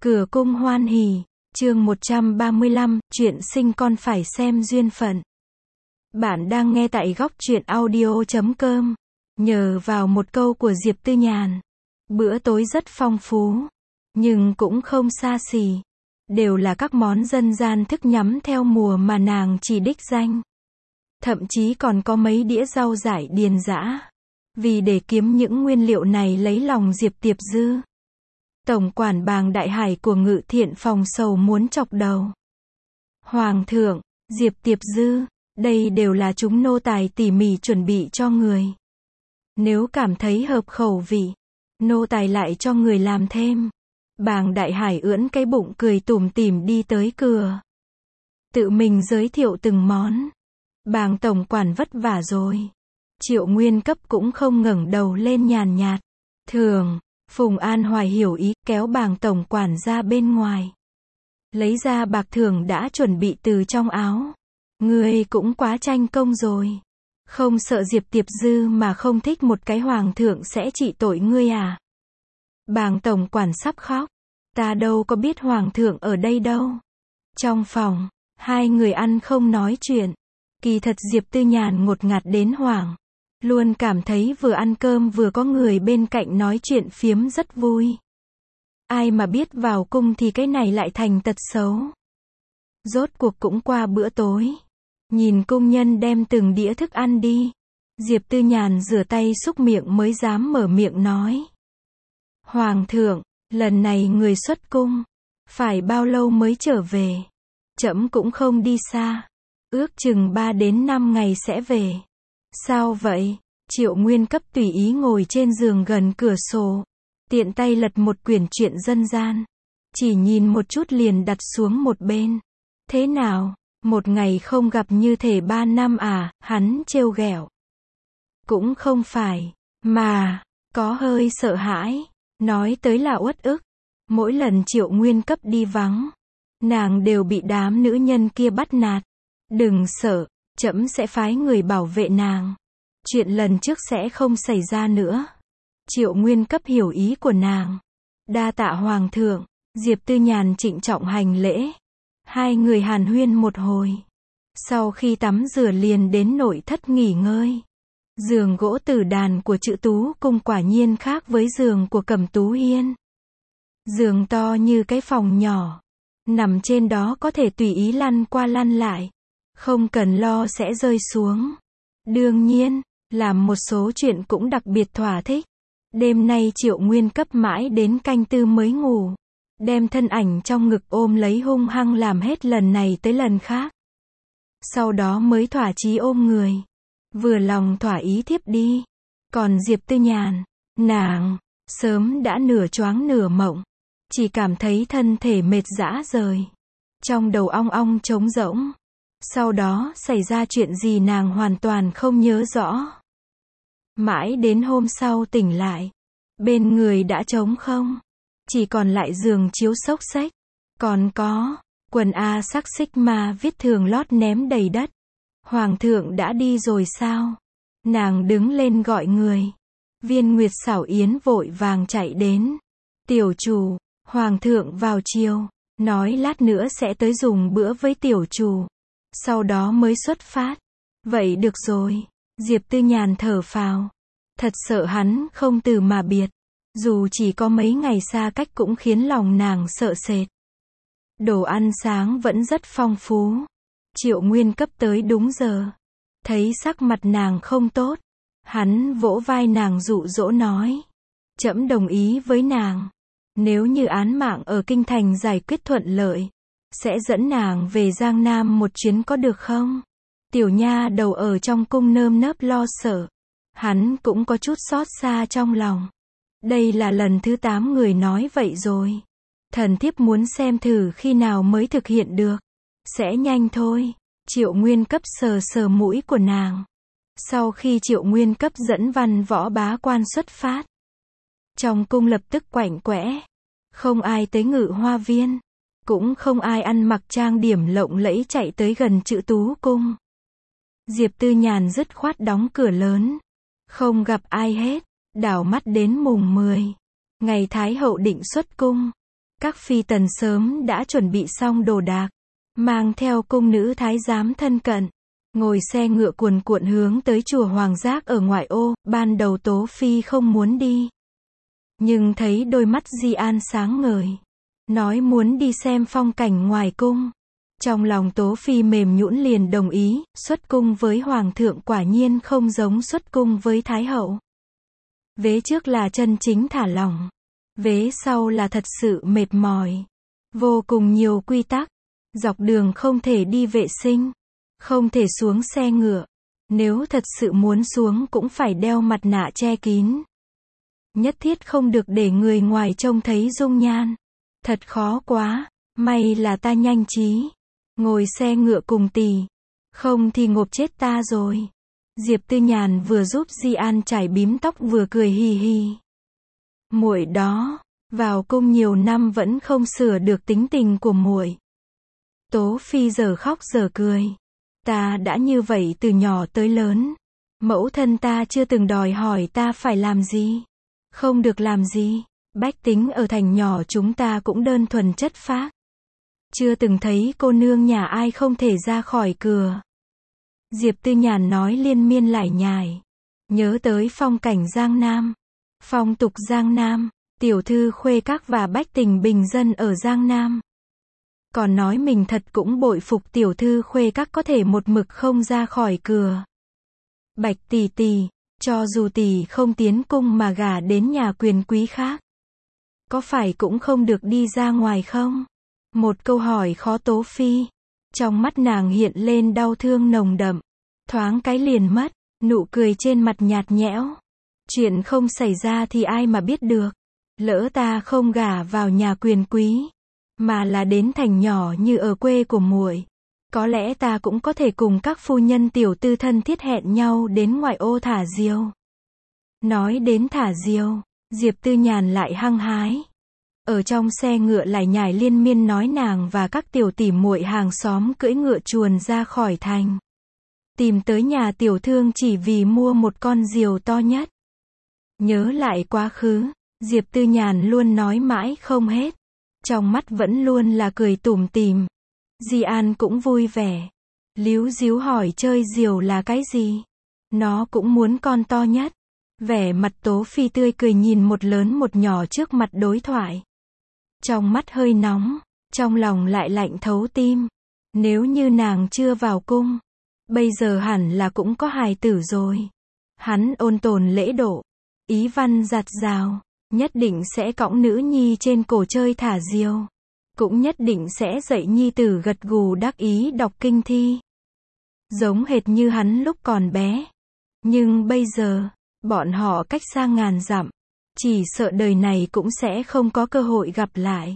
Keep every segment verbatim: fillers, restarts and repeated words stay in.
Cửa cung hoan hỉ, chương một trăm ba mươi lăm, chuyện sinh con phải xem duyên phận. Bạn đang nghe tại góc truyện audio chấm com. Nhờ vào một câu của Diệp Tư Nhàn, bữa tối rất phong phú, nhưng cũng không xa xỉ. Đều là các món dân gian thức nhắm theo mùa mà nàng chỉ đích danh. Thậm chí còn có mấy đĩa rau dại điền dã. Vì để kiếm những nguyên liệu này lấy lòng Diệp Tiệp Dư, tổng quản Bàng Đại Hải của Ngự Thiện phòng sầu muốn chọc đầu. Hoàng thượng, Diệp Tiệp Dư, đây đều là chúng nô tài tỉ mỉ chuẩn bị cho người. Nếu cảm thấy hợp khẩu vị, nô tài lại cho người làm thêm. Bàng Đại Hải ưỡn cái bụng cười tủm tỉm đi tới cửa, tự mình giới thiệu từng món. Bàng tổng quản vất vả rồi. Triệu Nguyên Cấp cũng không ngẩng đầu lên, nhàn nhạt. Thường, Phùng An Hoài hiểu ý, kéo Bàng tổng quản ra bên ngoài. Lấy ra bạc thưởng đã chuẩn bị từ trong áo. Ngươi cũng quá tranh công rồi. Không sợ Diệp Tiệp Dư mà không thích một cái hoàng thượng sẽ trị tội ngươi à? Bàng tổng quản sắp khóc. Ta đâu có biết hoàng thượng ở đây đâu. Trong phòng, hai người ăn không nói chuyện. Kỳ thật Diệp Tư Nhàn ngột ngạt đến hoảng. Luôn cảm thấy vừa ăn cơm vừa có người bên cạnh nói chuyện phiếm rất vui. Ai mà biết vào cung thì cái này lại thành tật xấu. Rốt cuộc cũng qua bữa tối. Nhìn cung nhân đem từng đĩa thức ăn đi. Diệp Tư Nhàn rửa tay xúc miệng mới dám mở miệng nói. Hoàng thượng, lần này người xuất cung, phải bao lâu mới trở về? Trẫm cũng không đi xa. Ước chừng ba đến năm ngày sẽ về. Sao vậy? Triệu Nguyên Cấp tùy ý ngồi trên giường gần cửa sổ, tiện tay lật một quyển truyện dân gian, chỉ nhìn một chút liền đặt xuống một bên. Thế nào? Một ngày không gặp như thể ba năm à? Hắn trêu ghẹo. Cũng không phải, mà có hơi sợ hãi. Nói tới là uất ức. Mỗi lần Triệu Nguyên Cấp đi vắng, nàng đều bị đám nữ nhân kia bắt nạt. Đừng sợ, trẫm sẽ phái người bảo vệ nàng. Chuyện lần trước sẽ không xảy ra nữa. Triệu Nguyên Cấp hiểu ý của nàng. Đa tạ hoàng thượng. Diệp Tư Nhàn trịnh trọng hành lễ. Hai người hàn huyên một hồi. Sau khi tắm rửa liền đến nội thất nghỉ ngơi. Giường gỗ tử đàn của Trữ Tú Cung quả nhiên khác với giường của Cẩm Tú Hiên. Giường to như cái phòng nhỏ. Nằm trên đó có thể tùy ý lăn qua lăn lại. Không cần lo sẽ rơi xuống. Đương nhiên, làm một số chuyện cũng đặc biệt thỏa thích. Đêm nay Triệu Nguyên Cấp mãi đến canh tư mới ngủ. Đem thân ảnh trong ngực ôm lấy hung hăng làm hết lần này tới lần khác. Sau đó mới thỏa chí ôm người. Vừa lòng thỏa ý thiếp đi. Còn Diệp Tư Nhàn, nàng, sớm đã nửa choáng nửa mộng. Chỉ cảm thấy thân thể mệt rã rời. Trong đầu ong ong trống rỗng. Sau đó xảy ra chuyện gì nàng hoàn toàn không nhớ rõ. Mãi đến hôm sau tỉnh lại. Bên người đã trống không. Chỉ còn lại giường chiếu xốc xếch. Còn có, quần A sắc xích ma viết thường lót ném đầy đất. Hoàng thượng đã đi rồi sao? Nàng đứng lên gọi người. Viên Nguyệt Xảo Yến vội vàng chạy đến. Tiểu chủ, hoàng thượng vào chiều. Nói lát nữa sẽ tới dùng bữa với tiểu chủ. Sau đó mới xuất phát. Vậy được rồi. Diệp Tư Nhàn thở phào. Thật sợ hắn không từ mà biệt. Dù chỉ có mấy ngày xa cách cũng khiến lòng nàng sợ sệt. Đồ ăn sáng vẫn rất phong phú. Triệu Nguyên Cấp tới đúng giờ. Thấy sắc mặt nàng không tốt. Hắn vỗ vai nàng dụ dỗ nói. Trẫm đồng ý với nàng. Nếu như án mạng ở kinh thành giải quyết thuận lợi, sẽ dẫn nàng về Giang Nam một chuyến có được không? Tiểu nha đầu ở trong cung nơm nớp lo sợ. Hắn cũng có chút xót xa trong lòng. Đây là lần thứ tám người nói vậy rồi. Thần thiếp muốn xem thử khi nào mới thực hiện được. Sẽ nhanh thôi. Triệu Nguyên Cấp sờ sờ mũi của nàng. Sau khi Triệu Nguyên Cấp dẫn văn võ bá quan xuất phát, trong cung lập tức quạnh quẽ. Không ai tới Ngự Hoa Viên. Cũng không ai ăn mặc trang điểm lộng lẫy chạy tới gần Trữ Tú Cung. Diệp Tư Nhàn dứt khoát đóng cửa lớn. Không gặp ai hết. Đảo mắt đến mùng mười. Ngày Thái hậu định xuất cung. Các phi tần sớm đã chuẩn bị xong đồ đạc, mang theo cung nữ thái giám thân cận, ngồi xe ngựa cuồn cuộn hướng tới chùa Hoàng Giác ở ngoại ô. Ban đầu Tố Phi không muốn đi, nhưng thấy đôi mắt Di An sáng ngời, nói muốn đi xem phong cảnh ngoài cung. Trong lòng Tố Phi mềm nhũn liền đồng ý. Xuất cung với Hoàng thượng quả nhiên không giống xuất cung với Thái hậu. Vế trước là chân chính thả lỏng, vế sau là thật sự mệt mỏi. Vô cùng nhiều quy tắc. Dọc đường không thể đi vệ sinh, không thể xuống xe ngựa. Nếu thật sự muốn xuống cũng phải đeo mặt nạ che kín. Nhất thiết không được để người ngoài trông thấy dung nhan. Thật khó quá, may là ta nhanh trí. Ngồi xe ngựa cùng tỷ, không thì ngộp chết ta rồi. Diệp Tư Nhàn vừa giúp Di An chải bím tóc vừa cười hì hì. Muội đó, vào cung nhiều năm vẫn không sửa được tính tình của muội. Tố Phi giờ khóc giờ cười. Ta đã như vậy từ nhỏ tới lớn. Mẫu thân ta chưa từng đòi hỏi ta phải làm gì, không được làm gì. Bách tính ở thành nhỏ chúng ta cũng đơn thuần chất phác. Chưa từng thấy cô nương nhà ai không thể ra khỏi cửa. Diệp Tư Nhàn nói liên miên lải nhải. Nhớ tới phong cảnh Giang Nam, phong tục Giang Nam, tiểu thư khuê các và bách tính bình dân ở Giang Nam. Còn nói mình thật cũng bội phục tiểu thư khuê các có thể một mực không ra khỏi cửa. Bạch tỷ tỷ, cho dù tỷ không tiến cung mà gả đến nhà quyền quý khác, có phải cũng không được đi ra ngoài không? Một câu hỏi khó Tố Phi. Trong mắt nàng hiện lên đau thương nồng đậm. Thoáng cái liền mất, nụ cười trên mặt nhạt nhẽo. Chuyện không xảy ra thì ai mà biết được. Lỡ ta không gả vào nhà quyền quý, mà là đến thành nhỏ như ở quê của muội, có lẽ ta cũng có thể cùng các phu nhân tiểu tư thân thiết hẹn nhau đến ngoại ô thả diều. Nói đến thả diều, Diệp Tư Nhàn lại hăng hái. Ở trong xe ngựa lải nhải liên miên nói nàng và các tiểu tỷ muội hàng xóm cưỡi ngựa chuồn ra khỏi thành, tìm tới nhà tiểu thương chỉ vì mua một con diều to nhất. Nhớ lại quá khứ, Diệp Tư Nhàn luôn nói mãi không hết. Trong mắt vẫn luôn là cười tủm tỉm. Di An cũng vui vẻ. Líu díu hỏi chơi diều là cái gì? Nó cũng muốn con to nhất. Vẻ mặt Tố Phi tươi cười nhìn một lớn một nhỏ trước mặt đối thoại. Trong mắt hơi nóng, trong lòng lại lạnh thấu tim. Nếu như nàng chưa vào cung, bây giờ hẳn là cũng có hài tử rồi. Hắn ôn tồn lễ độ, ý văn giặt rào, nhất định sẽ cõng nữ nhi trên cổ chơi thả diều. Cũng nhất định sẽ dạy nhi tử gật gù đắc ý đọc kinh thi. Giống hệt như hắn lúc còn bé. Nhưng bây giờ, bọn họ cách xa ngàn dặm, chỉ sợ đời này cũng sẽ không có cơ hội gặp lại.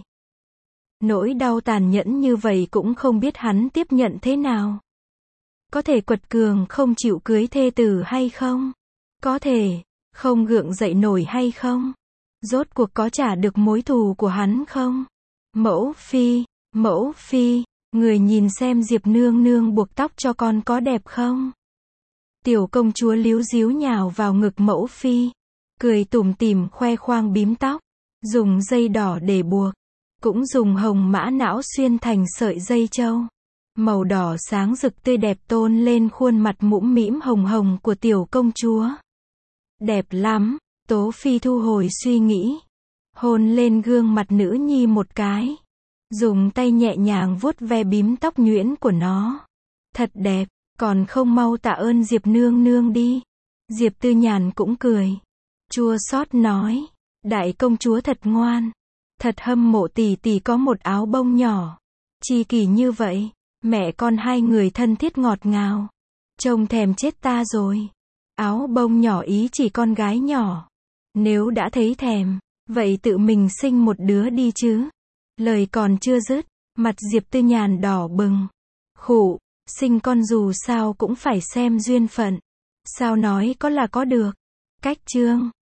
Nỗi đau tàn nhẫn như vậy cũng không biết hắn tiếp nhận thế nào. Có thể quật cường không chịu cưới thê tử hay không? Có thể không gượng dậy nổi hay không? Rốt cuộc có trả được mối thù của hắn không? Mẫu phi, mẫu phi, người nhìn xem Diệp nương nương buộc tóc cho con có đẹp không? Tiểu công chúa líu díu nhào vào ngực mẫu phi, cười tủm tỉm khoe khoang bím tóc, dùng dây đỏ để buộc, cũng dùng hồng mã não xuyên thành sợi dây châu. Màu đỏ sáng rực tươi đẹp tôn lên khuôn mặt mũm mĩm hồng hồng của tiểu công chúa. Đẹp lắm, Tố Phi thu hồi suy nghĩ, hôn lên gương mặt nữ nhi một cái, dùng tay nhẹ nhàng vuốt ve bím tóc nhuyễn của nó. Thật đẹp, còn không mau tạ ơn Diệp nương nương đi. Diệp Tư Nhàn cũng cười, chua xót nói, đại công chúa thật ngoan, thật hâm mộ tỷ tỷ có một áo bông nhỏ, chi kỷ như vậy, mẹ con hai người thân thiết ngọt ngào, trông thèm chết ta rồi. Áo bông nhỏ ý chỉ con gái nhỏ, nếu đã thấy thèm, vậy tự mình sinh một đứa đi chứ. Lời còn chưa dứt, mặt Diệp Tư Nhàn đỏ bừng, khụ, sinh con dù sao cũng phải xem duyên phận, sao nói có là có được. Cách chương